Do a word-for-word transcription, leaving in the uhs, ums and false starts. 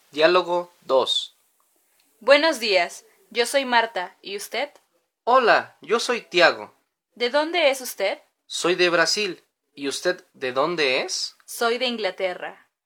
Diálogo dos. Buenos días, yo soy Marta, ¿y usted? Hola, yo soy Tiago. ¿De dónde es usted? Soy de Brasil. ¿Y usted de dónde es? Soy de Inglaterra.